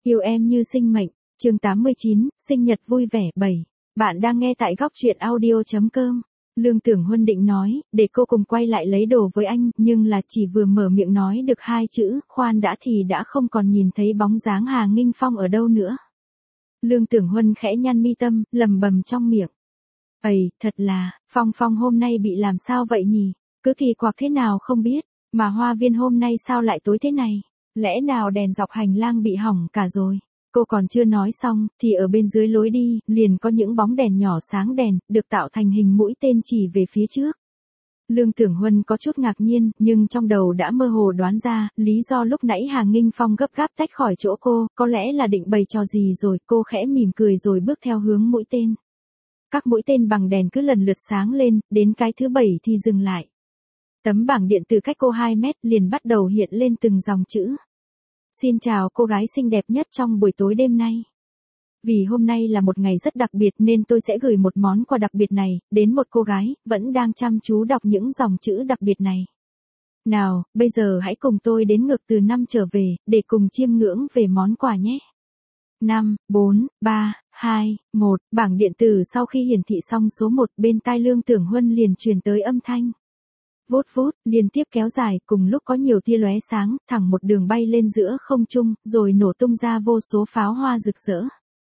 Yêu em như sinh mệnh, chương 89, sinh nhật vui vẻ 7. Bạn đang nghe tại góc truyện audio.com. Lương Tưởng Huân định nói, để cô cùng quay lại lấy đồ với anh, nhưng là chỉ vừa mở miệng nói được hai chữ, khoan đã thì đã không còn nhìn thấy bóng dáng Hà Nghinh Phong ở đâu nữa. Lương Tưởng Huân khẽ nhăn mi tâm, lầm bầm trong miệng. Ây, thật là, Phong hôm nay bị làm sao vậy nhỉ? Cứ kỳ quặc thế nào không biết, mà hoa viên hôm nay sao lại tối thế này? Lẽ nào đèn dọc hành lang bị hỏng cả rồi? Cô còn chưa nói xong, thì ở bên dưới lối đi, liền có những bóng đèn nhỏ sáng đèn, được tạo thành hình mũi tên chỉ về phía trước. Lương Tưởng Huân có chút ngạc nhiên, nhưng trong đầu đã mơ hồ đoán ra, lý do lúc nãy Hà Nghinh Phong gấp gáp tách khỏi chỗ cô, có lẽ là định bày trò gì rồi, cô khẽ mỉm cười rồi bước theo hướng mũi tên. Các mũi tên bằng đèn cứ lần lượt sáng lên, đến cái thứ 7 thì dừng lại. Tấm bảng điện từ cách cô 2 mét liền bắt đầu hiện lên từng dòng chữ. Xin chào cô gái xinh đẹp nhất trong buổi tối đêm nay. Vì hôm nay là một ngày rất đặc biệt nên tôi sẽ gửi một món quà đặc biệt này, đến một cô gái, vẫn đang chăm chú đọc những dòng chữ đặc biệt này. Nào, bây giờ hãy cùng tôi đếm ngược từ 5 trở về, để cùng chiêm ngưỡng về món quà nhé. 5, 4, 3, 2, 1, bảng điện tử sau khi hiển thị xong số 1 bên tai Lương Tưởng Huân liền truyền tới âm thanh. Vút vút, liên tiếp kéo dài, cùng lúc có nhiều tia lóe sáng, thẳng một đường bay lên giữa không trung, rồi nổ tung ra vô số pháo hoa rực rỡ.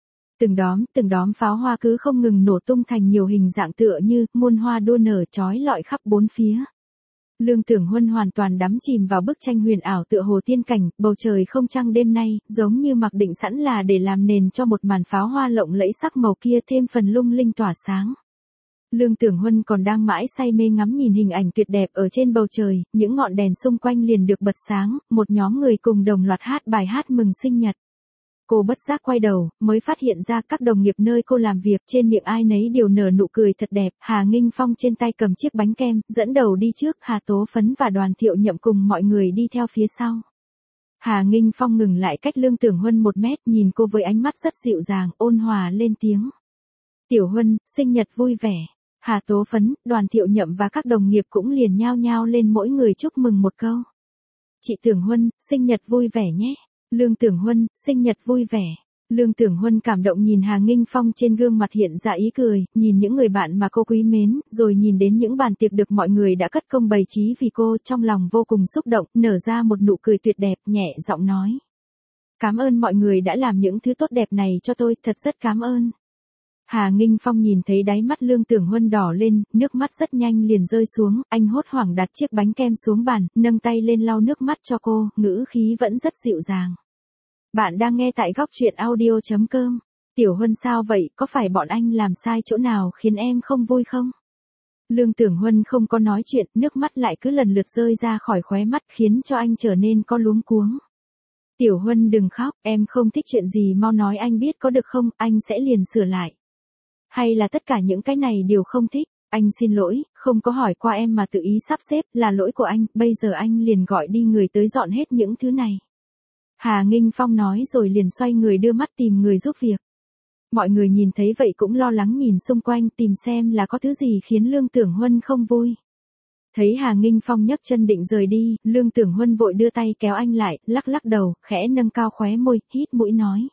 Từng đóm pháo hoa cứ không ngừng nổ tung thành nhiều hình dạng tựa như muôn hoa đua nở chói lọi khắp bốn phía. Lương Tưởng Huân hoàn toàn đắm chìm vào bức tranh huyền ảo tựa hồ tiên cảnh, bầu trời không trăng đêm nay, giống như mặc định sẵn là để làm nền cho một màn pháo hoa lộng lẫy sắc màu kia thêm phần lung linh tỏa sáng. Lương Tưởng Huân còn đang mãi say mê ngắm nhìn hình ảnh tuyệt đẹp ở trên bầu trời, những ngọn đèn xung quanh liền được bật sáng, một nhóm người cùng đồng loạt hát bài hát mừng sinh nhật. Cô bất giác quay đầu, mới phát hiện ra các đồng nghiệp nơi cô làm việc, trên miệng ai nấy đều nở nụ cười thật đẹp. Hà Nghinh Phong trên tay cầm chiếc bánh kem, dẫn đầu đi trước, Hà Tố Phấn và Đoàn Thiệu Nhậm cùng mọi người đi theo phía sau. Hà Nghinh Phong ngừng lại cách Lương Tưởng Huân 1 mét, nhìn cô với ánh mắt rất dịu dàng, ôn hòa lên tiếng. Tiểu Huân, sinh nhật vui vẻ. Hà Tố Phấn, Đoàn Thiệu Nhậm và các đồng nghiệp cũng liền nhao nhao lên mỗi người chúc mừng một câu. Chị Tưởng Huân, sinh nhật vui vẻ nhé. Lương Tưởng Huân, sinh nhật vui vẻ. Lương Tưởng Huân cảm động nhìn Hà Nghinh Phong, trên gương mặt hiện ra ý cười, nhìn những người bạn mà cô quý mến, rồi nhìn đến những bàn tiệc được mọi người đã cất công bày trí vì cô, trong lòng vô cùng xúc động, nở ra một nụ cười tuyệt đẹp, nhẹ giọng nói. Cảm ơn mọi người đã làm những thứ tốt đẹp này cho tôi, thật rất cảm ơn. Hà Nghinh Phong nhìn thấy đáy mắt Lương Tưởng Huân đỏ lên, nước mắt rất nhanh liền rơi xuống, anh hốt hoảng đặt chiếc bánh kem xuống bàn, nâng tay lên lau nước mắt cho cô, ngữ khí vẫn rất dịu dàng. Bạn đang nghe tại góc truyện audio.com. Tiểu Huân sao vậy, có phải bọn anh làm sai chỗ nào khiến em không vui không? Lương Tưởng Huân không có nói chuyện, nước mắt lại cứ lần lượt rơi ra khỏi khóe mắt khiến cho anh trở nên có luống cuống. Tiểu Huân đừng khóc, em không thích chuyện gì mau nói anh biết có được không, anh sẽ liền sửa lại. Hay là tất cả những cái này đều không thích, anh xin lỗi, không có hỏi qua em mà tự ý sắp xếp, là lỗi của anh, bây giờ anh liền gọi đi người tới dọn hết những thứ này. Hà Nghinh Phong nói rồi liền xoay người đưa mắt tìm người giúp việc. Mọi người nhìn thấy vậy cũng lo lắng nhìn xung quanh tìm xem là có thứ gì khiến Lương Tưởng Huân không vui. Thấy Hà Nghinh Phong nhấc chân định rời đi, Lương Tưởng Huân vội đưa tay kéo anh lại, lắc lắc đầu, khẽ nâng cao khóe môi, hít mũi nói.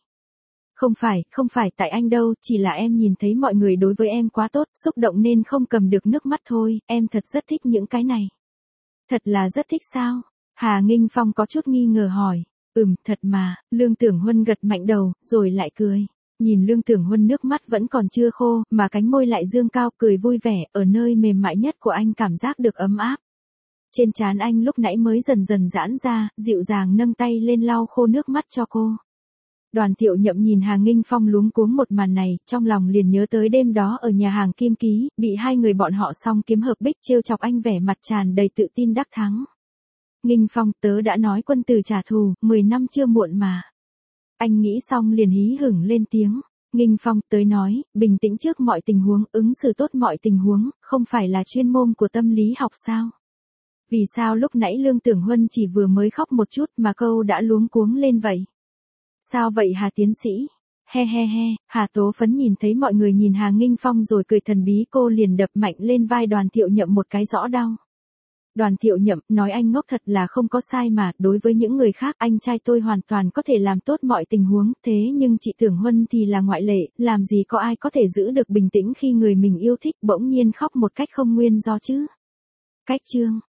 Không phải tại anh đâu, chỉ là em nhìn thấy mọi người đối với em quá tốt, xúc động nên không cầm được nước mắt thôi, em thật rất thích những cái này. Thật là rất thích sao? Hà Nghinh Phong có chút nghi ngờ hỏi. Thật mà, Lương Tưởng Huân gật mạnh đầu, rồi lại cười. Nhìn Lương Tưởng Huân nước mắt vẫn còn chưa khô, mà cánh môi lại dương cao, cười vui vẻ, ở nơi mềm mại nhất của anh cảm giác được ấm áp. Trên trán anh lúc nãy mới dần dần giãn ra, dịu dàng nâng tay lên lau khô nước mắt cho cô. Đoàn Thiệu Nhậm nhìn Hà Nghinh Phong luống cuống một màn này, trong lòng liền nhớ tới đêm đó ở nhà hàng Kim Ký, bị hai người bọn họ song kiếm hợp bích trêu chọc anh vẻ mặt tràn đầy tự tin đắc thắng. Nghinh Phong, tớ đã nói quân tử trả thù, 10 năm chưa muộn mà. Anh nghĩ xong liền hí hửng lên tiếng. Nghinh Phong, tớ nói, bình tĩnh trước mọi tình huống, ứng xử tốt mọi tình huống, không phải là chuyên môn của tâm lý học sao? Vì sao lúc nãy Lương Tưởng Huân chỉ vừa mới khóc một chút mà câu đã luống cuống lên vậy? Sao vậy Hà tiến sĩ? He, Hà Tố Phấn nhìn thấy mọi người nhìn Hà Nghinh Phong rồi cười thần bí, cô liền đập mạnh lên vai Đoàn Thiệu Nhậm một cái rõ đau. Đoàn Thiệu Nhậm nói anh ngốc thật là không có sai mà, đối với những người khác anh trai tôi hoàn toàn có thể làm tốt mọi tình huống, thế nhưng chị Tưởng Huân thì là ngoại lệ, làm gì có ai có thể giữ được bình tĩnh khi người mình yêu thích bỗng nhiên khóc một cách không nguyên do chứ. Cách chương